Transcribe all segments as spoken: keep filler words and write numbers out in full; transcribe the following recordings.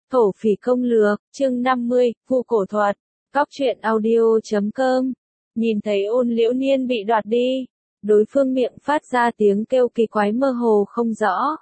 Thổ phỉ công lược, chương năm mươi, vu cổ thuật, cóc truyện audio chấm com. Nhìn thấy Ôn Liễu Niên bị đoạt đi, đối phương miệng phát ra tiếng kêu kỳ quái mơ hồ không rõ.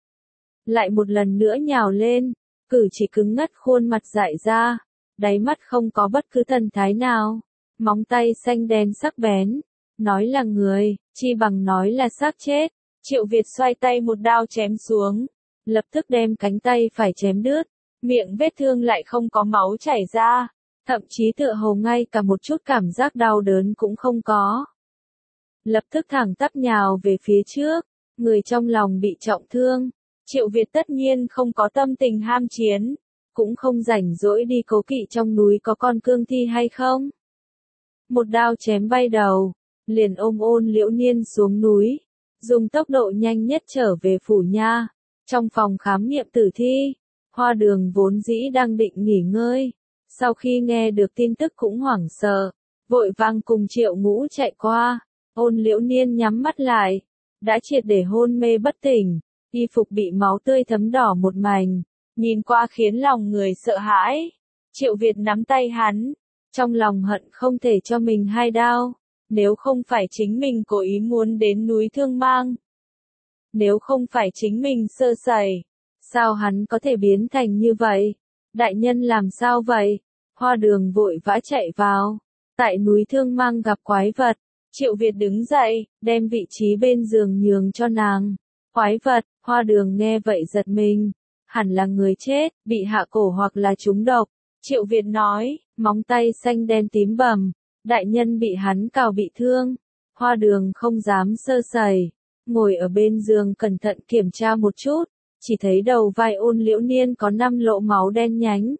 Lại một lần nữa nhào lên, cử chỉ cứng ngắt khuôn mặt dại ra, đáy mắt không có bất cứ thần thái nào, móng tay xanh đen sắc bén, nói là người, chi bằng nói là xác chết. Triệu Việt xoay tay một đao chém xuống, lập tức đem cánh tay phải chém đứt, miệng vết thương lại không có máu chảy ra, thậm chí tựa hồ ngay cả một chút cảm giác đau đớn cũng không có. Lập tức thẳng tắp nhào về phía trước, người trong lòng bị trọng thương, Triệu Việt tất nhiên không có tâm tình ham chiến, cũng không rảnh rỗi đi cố kỵ trong núi có con cương thi hay không. Một đao chém bay đầu, liền ôm Ôn Liễu Niên xuống núi, dùng tốc độ nhanh nhất trở về phủ nha. Trong phòng khám nghiệm tử thi, Hoa Đường vốn dĩ đang định nghỉ ngơi, sau khi nghe được tin tức cũng hoảng sợ, vội vàng cùng Triệu Ngũ chạy qua. Ôn Liễu Niên nhắm mắt lại, đã triệt để hôn mê bất tỉnh, y phục bị máu tươi thấm đỏ một mảnh, nhìn qua khiến lòng người sợ hãi. Triệu Việt nắm tay hắn, trong lòng hận không thể cho mình hai đao, nếu không phải chính mình cố ý muốn đến núi Thương Mang. Nếu không phải chính mình sơ sẩy, sao hắn có thể biến thành như vậy? Đại nhân làm sao vậy? Hoa Đường vội vã chạy vào, tại núi Thương Mang gặp quái vật. Triệu Việt đứng dậy, đem vị trí bên giường nhường cho nàng. Quái vật, Hoa Đường nghe vậy giật mình, hẳn là người chết, bị hạ cổ hoặc là trúng độc. Triệu Việt nói, móng tay xanh đen tím bầm, đại nhân bị hắn cào bị thương. Hoa Đường không dám sơ sẩy, ngồi ở bên giường cẩn thận kiểm tra một chút, chỉ thấy đầu vai Ôn Liễu Niên có năm lỗ máu đen nhánh.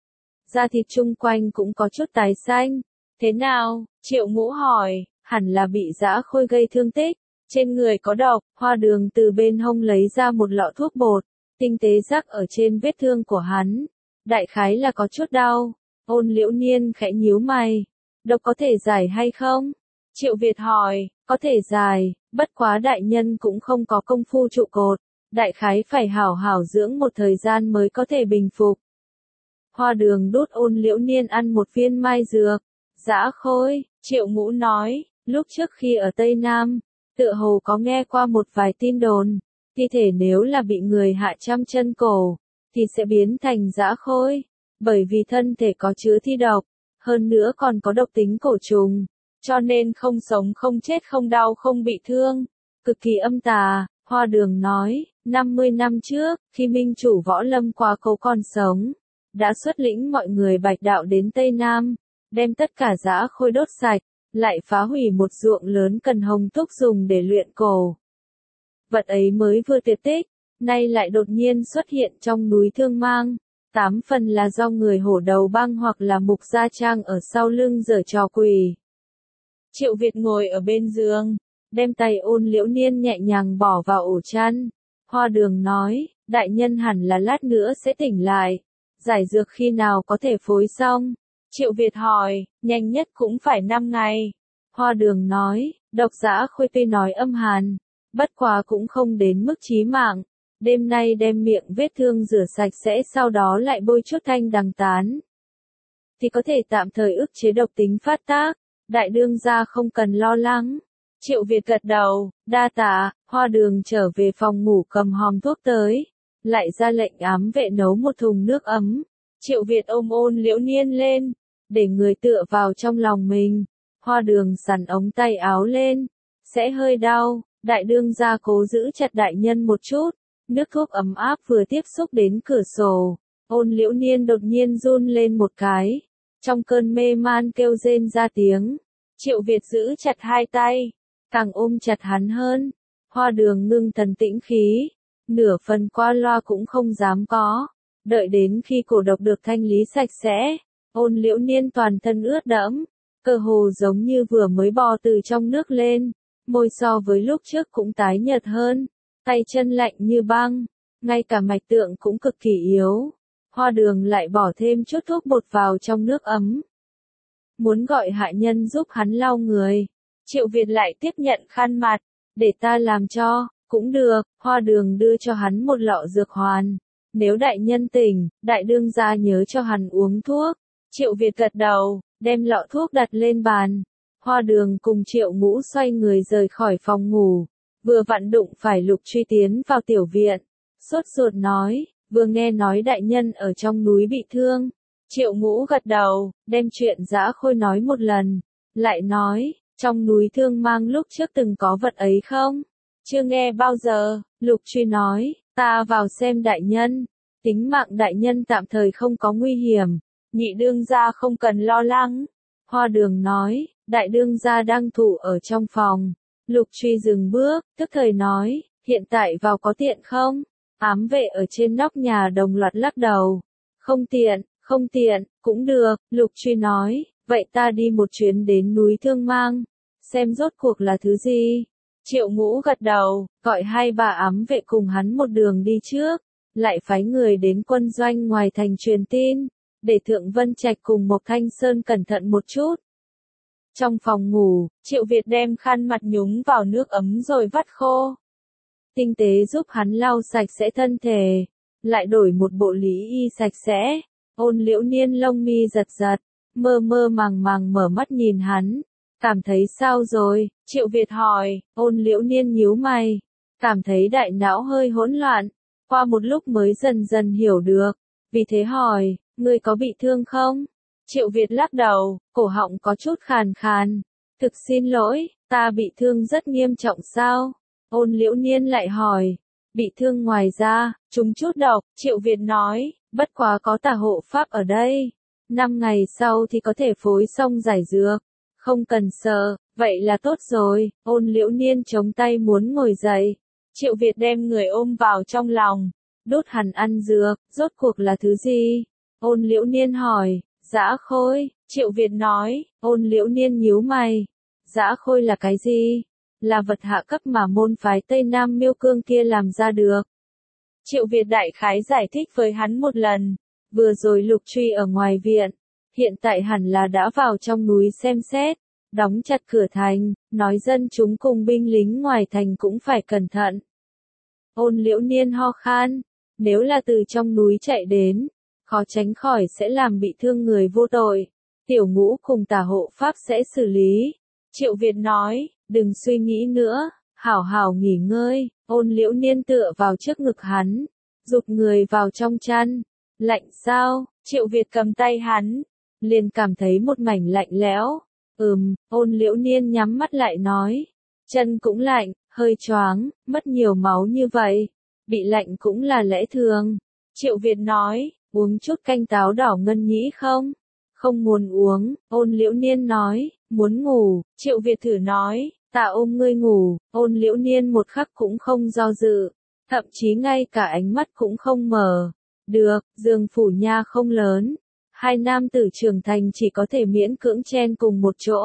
Da thịt chung quanh cũng có chút tái xanh. Thế nào? Triệu Ngũ hỏi, hẳn là bị dã khôi gây thương tích, trên người có độc. Hoa Đường từ bên hông lấy ra một lọ thuốc bột, tinh tế rắc ở trên vết thương của hắn. Đại khái là có chút đau. Ôn Liễu Niên khẽ nhíu mày, độc có thể giải hay không? Triệu Việt hỏi, có thể giải, bất quá đại nhân cũng không có công phu trụ cột, đại khái phải hảo hảo dưỡng một thời gian mới có thể bình phục. Hoa Đường đút Ôn Liễu Niên ăn một viên mai dược. Dã khôi, Triệu Ngũ nói, lúc trước khi ở Tây Nam, tựa hồ có nghe qua một vài tin đồn, thi thể nếu là bị người hạ trăm chân cổ, thì sẽ biến thành dã khôi, bởi vì thân thể có chứa thi độc, hơn nữa còn có độc tính cổ trùng, cho nên không sống không chết không đau không bị thương, cực kỳ âm tà. Hoa Đường nói, năm mươi năm trước, khi Minh chủ Võ Lâm Quá Cố còn sống, đã xuất lĩnh mọi người Bạch Đạo đến Tây Nam, đem tất cả dã khôi đốt sạch, lại phá hủy một ruộng lớn cần Hồng Túc dùng để luyện cổ. Vật ấy mới vừa tuyệt tích, nay lại đột nhiên xuất hiện trong núi Thương Mang, tám phần là do người hổ đầu bang hoặc là Mục Gia Trang ở sau lưng giở trò quỷ. Triệu Việt ngồi ở bên giường, đem tay Ôn Liễu Niên nhẹ nhàng bỏ vào ổ chăn. Hoa Đường nói, đại nhân hẳn là lát nữa sẽ tỉnh lại, giải dược khi nào có thể phối xong? Triệu Việt hỏi, nhanh nhất cũng phải năm ngày. Hoa Đường nói, độc dã khôi tuy nói âm hàn, bất quá cũng không đến mức chí mạng. Đêm nay đem miệng vết thương rửa sạch sẽ, sau đó lại bôi chút thanh đằng tán, thì có thể tạm thời ức chế độc tính phát tác. Đại đương gia không cần lo lắng. Triệu Việt gật đầu, đa tạ. Hoa Đường trở về phòng ngủ cầm hòm thuốc tới, lại ra lệnh ám vệ nấu một thùng nước ấm. Triệu Việt ôm Ôn Liễu Niên lên, để người tựa vào trong lòng mình. Hoa Đường xằn ống tay áo lên, sẽ hơi đau, đại đương gia cố giữ chặt đại nhân một chút. Nước thuốc ấm áp vừa tiếp xúc đến cửa sổ, Ôn Liễu Niên đột nhiên run lên một cái, trong cơn mê man kêu rên ra tiếng. Triệu Việt giữ chặt hai tay, càng ôm chặt hắn hơn. Hoa Đường ngưng thần tĩnh khí, nửa phần qua loa cũng không dám có. Đợi đến khi cổ độc được thanh lý sạch sẽ, Ôn Liễu Niên toàn thân ướt đẫm, cơ hồ giống như vừa mới bò từ trong nước lên, môi so với lúc trước cũng tái nhợt hơn, tay chân lạnh như băng, ngay cả mạch tượng cũng cực kỳ yếu. Hoa Đường lại bỏ thêm chút thuốc bột vào trong nước ấm, muốn gọi hạ nhân giúp hắn lau người. Triệu Việt lại tiếp nhận khăn mặt, để ta làm cho. Cũng được. Hoa Đường đưa cho hắn một lọ dược hoàn, Nếu đại nhân tỉnh, đại đương gia nhớ cho hắn uống thuốc. Triệu Việt gật đầu, đem lọ thuốc đặt lên bàn. Hoa Đường cùng Triệu Ngũ xoay người rời khỏi phòng ngủ. Vừa vặn đụng phải Lục Truy tiến vào tiểu viện. Sốt ruột nói, vừa nghe nói đại nhân ở trong núi bị thương. Triệu Ngũ gật đầu, đem chuyện Dã Khôi nói một lần. Lại nói, trong núi Thương Mang lúc trước từng có vật ấy không? Chưa nghe bao giờ. Lục Truy nói, ta vào xem đại nhân. Tính mạng đại nhân tạm thời không có nguy hiểm. Nhị đương gia không cần lo lắng. Hoa Đường nói, đại đương gia đang thủ ở trong phòng. Lục Truy dừng bước, tức thời nói, hiện tại vào có tiện không? Ám vệ ở trên nóc nhà đồng loạt lắc đầu. Không tiện, không tiện, cũng được. Lục Truy nói, vậy ta đi một chuyến đến núi Thương Mang. Xem rốt cuộc là thứ gì? Triệu Ngũ gật đầu, gọi hai bà ám vệ cùng hắn một đường đi trước. Lại phái người đến quân doanh ngoài thành truyền tin. Để Thượng Vân Trạch cùng Mộc Thanh Sơn cẩn thận một chút. Trong phòng ngủ, Triệu Việt đem khăn mặt nhúng vào nước ấm rồi vắt khô. Tinh tế giúp hắn lau sạch sẽ thân thể. Lại đổi một bộ lý y sạch sẽ. Ôn Liễu Niên lông mi giật giật. Mơ mơ màng màng mở mắt nhìn hắn. Cảm thấy sao rồi? Triệu Việt hỏi. Ôn Liễu Niên nhíu mày. Cảm thấy đại não hơi hỗn loạn. Qua một lúc mới dần dần hiểu được. Vì thế hỏi, ngươi có bị thương không? Triệu Việt lắc đầu, cổ họng có chút khàn khàn. Thực xin lỗi, ta bị thương rất nghiêm trọng sao? Ôn Liễu Niên lại hỏi. Bị thương ngoài ra, trúng chút độc. Triệu Việt nói, bất quá có tà hộ pháp ở đây. Năm ngày sau thì có thể phối xong giải dược. Không cần sợ, vậy là tốt rồi. Ôn Liễu Niên chống tay muốn ngồi dậy. Triệu Việt đem người ôm vào trong lòng. Đốt hắn ăn dược, rốt cuộc là thứ gì? Ôn Liễu Niên hỏi. Dã Khôi. Triệu Việt nói. Ôn Liễu Niên nhíu mày. Dã Khôi là cái gì? Là vật hạ cấp mà môn phái Tây Nam Miêu Cương kia làm ra được. Triệu Việt đại khái giải thích với hắn một lần. Vừa rồi Lục Truy ở ngoài viện. Hiện tại hẳn là đã vào trong núi xem xét. Đóng chặt cửa thành, nói dân chúng cùng binh lính ngoài thành cũng phải cẩn thận. Ôn Liễu Niên ho khan. Nếu là từ trong núi chạy đến, khó tránh khỏi sẽ làm bị thương người vô tội. Tiểu Ngũ cùng tà hộ pháp sẽ xử lý. Triệu Việt nói, đừng suy nghĩ nữa, hảo hảo nghỉ ngơi. Ôn Liễu Niên tựa vào trước ngực hắn, giục người vào trong chăn. Lạnh sao? Triệu Việt cầm tay hắn, liền cảm thấy một mảnh lạnh lẽo. Ừm, Ôn Liễu Niên nhắm mắt lại nói, chân cũng lạnh, hơi choáng, mất nhiều máu như vậy. Bị lạnh cũng là lẽ thường. Triệu Việt nói, uống chút canh táo đỏ ngân nhĩ không? Không muốn uống. Ôn Liễu Niên nói, muốn ngủ. Triệu Việt thử nói, ta ôm ngươi ngủ. Ôn Liễu Niên một khắc cũng không do dự. Thậm chí ngay cả ánh mắt cũng không mở. Được, giường phủ nha không lớn. Hai nam tử trưởng thành chỉ có thể miễn cưỡng chen cùng một chỗ.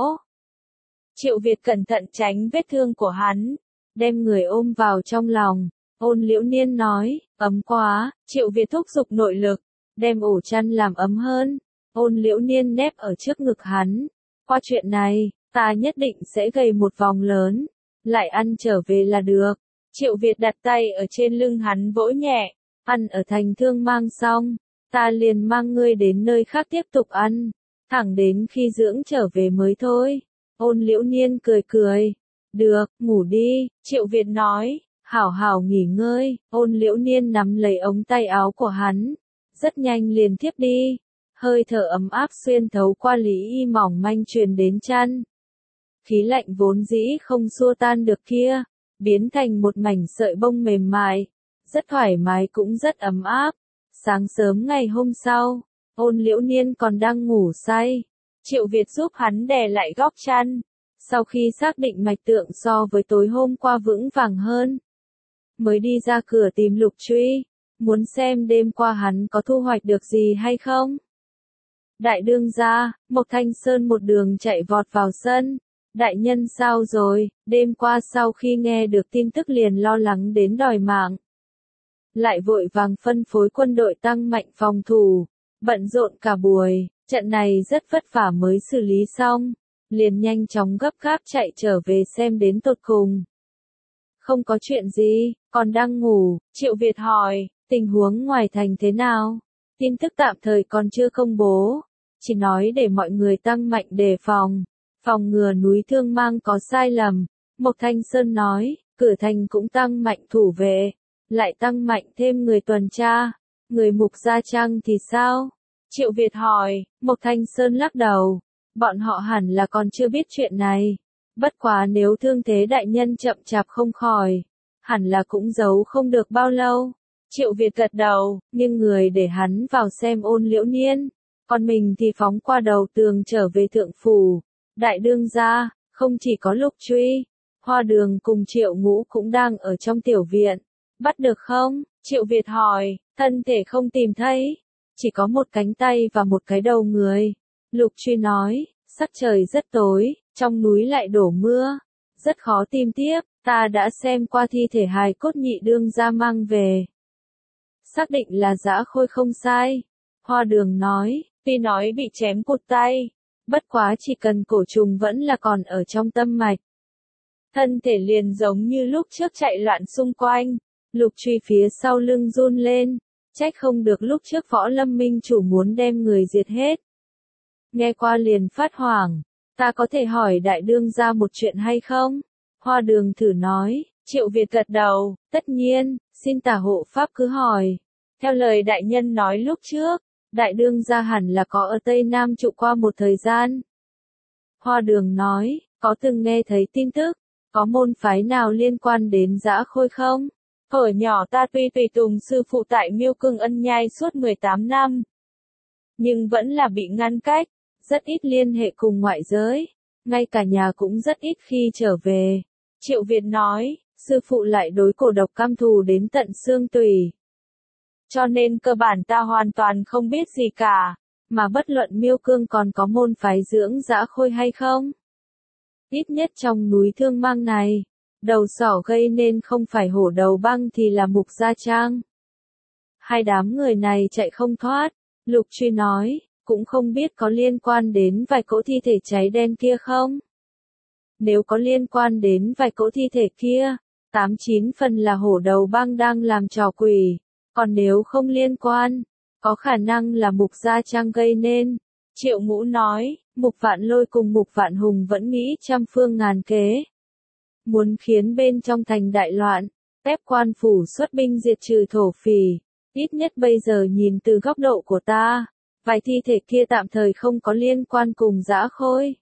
Triệu Việt cẩn thận tránh vết thương của hắn. Đem người ôm vào trong lòng. Ôn Liễu Niên nói, ấm quá. Triệu Việt thúc giục nội lực. Đem ổ chăn làm ấm hơn. Ôn Liễu Niên nép ở trước ngực hắn. Qua chuyện này, ta nhất định sẽ gầy một vòng lớn. Lại ăn trở về là được. Triệu Việt đặt tay ở trên lưng hắn vỗ nhẹ. Ăn ở thành Thương Mang xong, ta liền mang ngươi đến nơi khác tiếp tục ăn. Thẳng đến khi dưỡng trở về mới thôi. Ôn Liễu Niên cười cười. Được, ngủ đi. Triệu Việt nói, hảo hảo nghỉ ngơi. Ôn Liễu Niên nắm lấy ống tay áo của hắn. Rất nhanh liền thiếp đi. Hơi thở ấm áp xuyên thấu qua lý y mỏng manh truyền đến chăn. Khí lạnh vốn dĩ không xua tan được kia, biến thành một mảnh sợi bông mềm mại. Rất thoải mái cũng rất ấm áp. Sáng sớm ngày hôm sau, Ôn Liễu Niên còn đang ngủ say. Triệu Việt giúp hắn đè lại góc chăn. Sau khi xác định mạch tượng so với tối hôm qua vững vàng hơn, mới đi ra cửa tìm Lục Truy, muốn xem đêm qua hắn có thu hoạch được gì hay không. Đại đương gia, Mộc Thanh Sơn một đường chạy vọt vào sân. Đại nhân sao rồi? Đêm qua sau khi nghe được tin tức liền lo lắng đến đòi mạng. Lại vội vàng phân phối quân đội tăng mạnh phòng thủ. Bận rộn cả buổi, trận này rất vất vả mới xử lý xong. Liền nhanh chóng gấp gáp chạy trở về xem đến tột cùng. Không có chuyện gì, còn đang ngủ. Triệu Việt hỏi, Tình huống ngoài thành thế nào? Tin tức tạm thời còn chưa công bố. Chỉ nói để mọi người tăng mạnh đề phòng. Phòng ngừa núi Thương Mang có sai lầm. Mộc Thanh Sơn nói, cửa thành cũng tăng mạnh thủ vệ. Lại tăng mạnh thêm người tuần tra. Người Mục Gia Trang thì sao? Triệu Việt hỏi. Mộc Thanh Sơn lắc đầu. Bọn họ hẳn là còn chưa biết chuyện này. Bất quá nếu thương thế đại nhân chậm chạp không khỏi, hẳn là cũng giấu không được bao lâu. Triệu Việt gật đầu, nhưng người để hắn vào xem Ôn Liễu Niên. Còn mình thì phóng qua đầu tường trở về thượng phủ. Đại đương gia, không chỉ có Lục Truy, Hoa Đường cùng Triệu Ngũ cũng đang ở trong tiểu viện. Bắt được không? Triệu Việt hỏi, thân thể không tìm thấy. Chỉ có một cánh tay và một cái đầu người. Lục Truy nói, sắc trời rất tối, trong núi lại đổ mưa. Rất khó tìm tiếp, ta đã xem qua thi thể hài cốt nhị đương gia mang về. Xác định là Dã Khôi không sai. Hoa Đường nói, tuy nói bị chém cụt tay, bất quá chỉ cần cổ trùng vẫn là còn ở trong tâm mạch. Thân thể liền giống như lúc trước chạy loạn xung quanh. Lục Truy phía sau lưng run lên, trách không được lúc trước Võ Lâm Minh chủ muốn đem người diệt hết. Nghe qua liền phát hoảng, ta có thể hỏi đại đương gia một chuyện hay không? Hoa Đường thử nói. Triệu Việt gật đầu, tất nhiên, xin tả hộ pháp cứ hỏi. Theo lời đại nhân nói lúc trước, đại đương gia hẳn là có ở Tây Nam trụ qua một thời gian. Hoa Đường nói, có từng nghe thấy tin tức, có môn phái nào liên quan đến Dã Khôi không? Hồi nhỏ ta tuy tùy tùng sư phụ tại Miêu Cương Ân Nhai suốt mười tám năm, nhưng vẫn là bị ngăn cách, rất ít liên hệ cùng ngoại giới, ngay cả nhà cũng rất ít khi trở về. Triệu Việt nói, sư phụ lại đối cổ độc căm thù đến tận xương tủy. Cho nên cơ bản ta hoàn toàn không biết gì cả, mà bất luận Miêu Cương còn có môn phái dưỡng Dã Khôi hay không. Ít nhất trong núi Thương Mang này, đầu sỏ gây nên không phải Hổ Đầu Băng thì là Mục Gia Trang. Hai đám người này chạy không thoát, Lục Truy nói, cũng không biết có liên quan đến vài cỗ thi thể cháy đen kia không? Nếu có liên quan đến vài cỗ thi thể kia, tám chín phần là Hổ Đầu Băng đang làm trò quỷ, còn nếu không liên quan, có khả năng là Mục Gia Trang gây nên. Triệu Ngũ nói, Mục Vạn Lôi cùng Mục Vạn Hùng vẫn nghĩ trăm phương ngàn kế. Muốn khiến bên trong thành đại loạn, ép quan phủ xuất binh diệt trừ thổ phỉ. Ít nhất bây giờ nhìn từ góc độ của ta, vài thi thể kia tạm thời không có liên quan cùng Dã Khôi.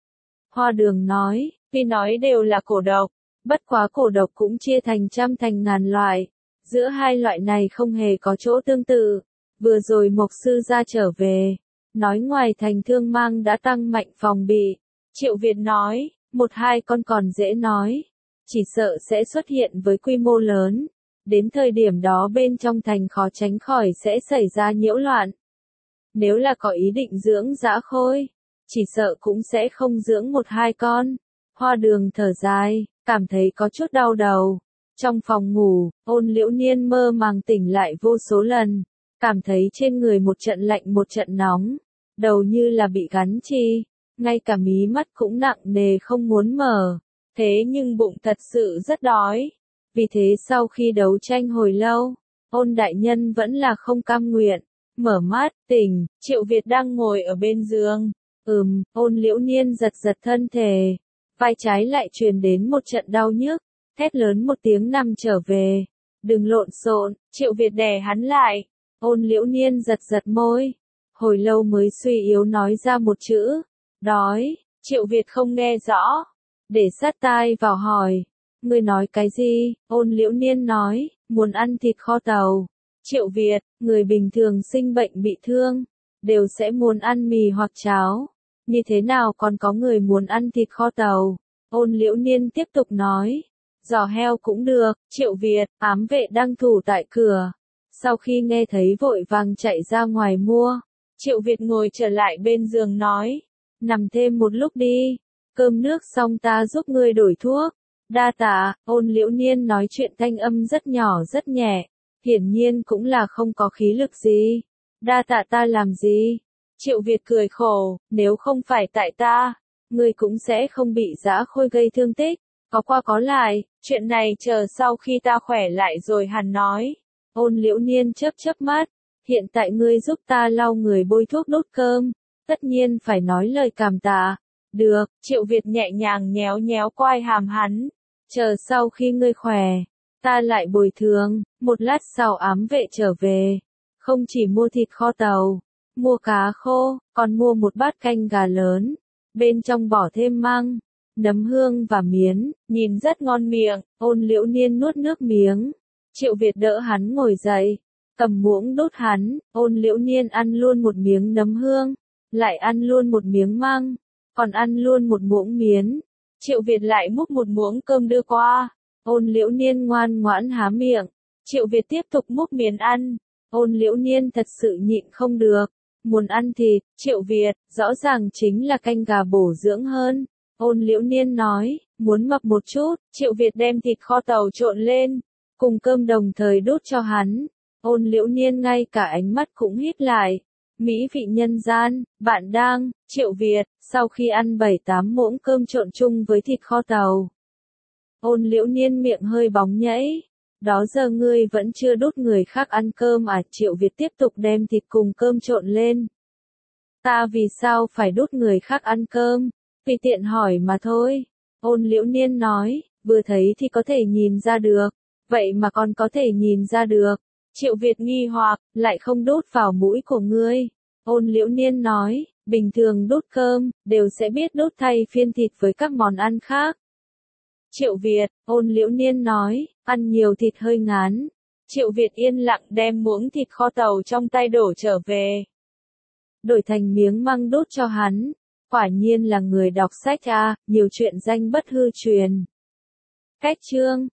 Hoa Đường nói, tuy nói đều là cổ độc, bất quá cổ độc cũng chia thành trăm thành ngàn loại. Giữa hai loại này không hề có chỗ tương tự. Vừa rồi Mộc sư ra trở về, nói ngoài thành Thương Mang đã tăng mạnh phòng bị. Triệu Việt nói, một hai con còn dễ nói, chỉ sợ sẽ xuất hiện với quy mô lớn. Đến thời điểm đó bên trong thành khó tránh khỏi sẽ xảy ra nhiễu loạn. Nếu là có ý định dưỡng Dã Khôi, chỉ sợ cũng sẽ không dưỡng một hai con. Hoa Đường thở dài, cảm thấy có chút đau đầu. Trong phòng ngủ, Ôn Liễu Niên mơ màng tỉnh lại vô số lần, cảm thấy trên người một trận lạnh một trận nóng, đầu như là bị gắn chi, ngay cả mí mắt cũng nặng nề không muốn mở. Thế nhưng bụng thật sự rất đói. Vì thế sau khi đấu tranh hồi lâu, Ôn đại nhân vẫn là không cam nguyện. Mở mắt, tỉnh, Triệu Việt đang ngồi ở bên giường. Ừm, Ôn Liễu Niên giật giật thân thể. Vai trái lại truyền đến một trận đau nhức. Thét lớn một tiếng nằm trở về. Đừng lộn xộn, Triệu Việt đè hắn lại. Ôn Liễu Niên giật giật môi. Hồi lâu mới suy yếu nói ra một chữ. Đói, Triệu Việt không nghe rõ. Để sát tai vào hỏi. Ngươi nói cái gì? Ôn Liễu Niên nói, muốn ăn thịt kho tàu. Triệu Việt, người bình thường sinh bệnh bị thương, đều sẽ muốn ăn mì hoặc cháo. Như thế nào còn có người muốn ăn thịt kho tàu? Ôn Liễu Niên tiếp tục nói, giò heo cũng được. Triệu Việt, ám vệ đang thủ tại cửa. Sau khi nghe thấy vội vàng chạy ra ngoài mua. Triệu Việt ngồi trở lại bên giường nói, nằm thêm một lúc đi. Cơm nước xong ta giúp ngươi đổi thuốc. Đa tạ. Ôn Liễu Niên nói chuyện thanh âm rất nhỏ rất nhẹ, hiển nhiên cũng là không có khí lực gì. Đa tạ ta làm gì? Triệu Việt cười khổ, nếu không phải tại ta, ngươi cũng sẽ không bị Dã Khôi gây thương tích. Có qua có lại, chuyện này chờ sau khi ta khỏe lại rồi hẳn nói. Ôn Liễu Niên chớp chớp mắt, hiện tại ngươi giúp ta lau người bôi thuốc đốt cơm, tất nhiên phải nói lời cảm tạ. Được, Triệu Việt nhẹ nhàng nhéo nhéo quai hàm hắn, chờ sau khi ngươi khỏe, ta lại bồi thường. Một lát sau ám vệ trở về, không chỉ mua thịt kho tàu, mua cá khô, còn mua một bát canh gà lớn, bên trong bỏ thêm măng, nấm hương và miến, nhìn rất ngon miệng. Ôn Liễu Niên nuốt nước miếng, Triệu Việt đỡ hắn ngồi dậy, cầm muỗng đút hắn. Ôn Liễu Niên ăn luôn một miếng nấm hương, lại ăn luôn một miếng măng, còn ăn luôn một muỗng miến. Triệu Việt lại múc một muỗng cơm đưa qua. Ôn Liễu Niên ngoan ngoãn há miệng, Triệu Việt tiếp tục múc miến ăn. Ôn Liễu Niên thật sự nhịn không được, muốn ăn thịt. Triệu Việt, rõ ràng chính là canh gà bổ dưỡng hơn. Ôn Liễu Niên nói, muốn mập một chút. Triệu Việt đem thịt kho tàu trộn lên, cùng cơm đồng thời đút cho hắn. Ôn Liễu Niên ngay cả ánh mắt cũng hít lại. Mỹ vị nhân gian, bạn đang. Triệu Việt, sau khi ăn bảy tám muỗng cơm trộn chung với thịt kho tàu. Ôn Liễu Niên miệng hơi bóng nhảy. Đó giờ ngươi vẫn chưa đút người khác ăn cơm à? Triệu Việt tiếp tục đem thịt cùng cơm trộn lên. Ta vì sao phải đút người khác ăn cơm? Vì tiện hỏi mà thôi. Ôn Liễu Niên nói, vừa thấy thì có thể nhìn ra được. Vậy mà còn có thể nhìn ra được. Triệu Việt nghi hoặc, lại không đút vào mũi của ngươi. Ôn Liễu Niên nói, bình thường đút cơm, đều sẽ biết đút thay phiên thịt với các món ăn khác. Triệu Việt, Ôn Liễu Niên nói, ăn nhiều thịt hơi ngán. Triệu Việt yên lặng đem muỗng thịt kho tàu trong tay đổ trở về. Đổi thành miếng măng đút cho hắn. Quả nhiên là người đọc sách à, nhiều chuyện danh bất hư truyền. Cách chương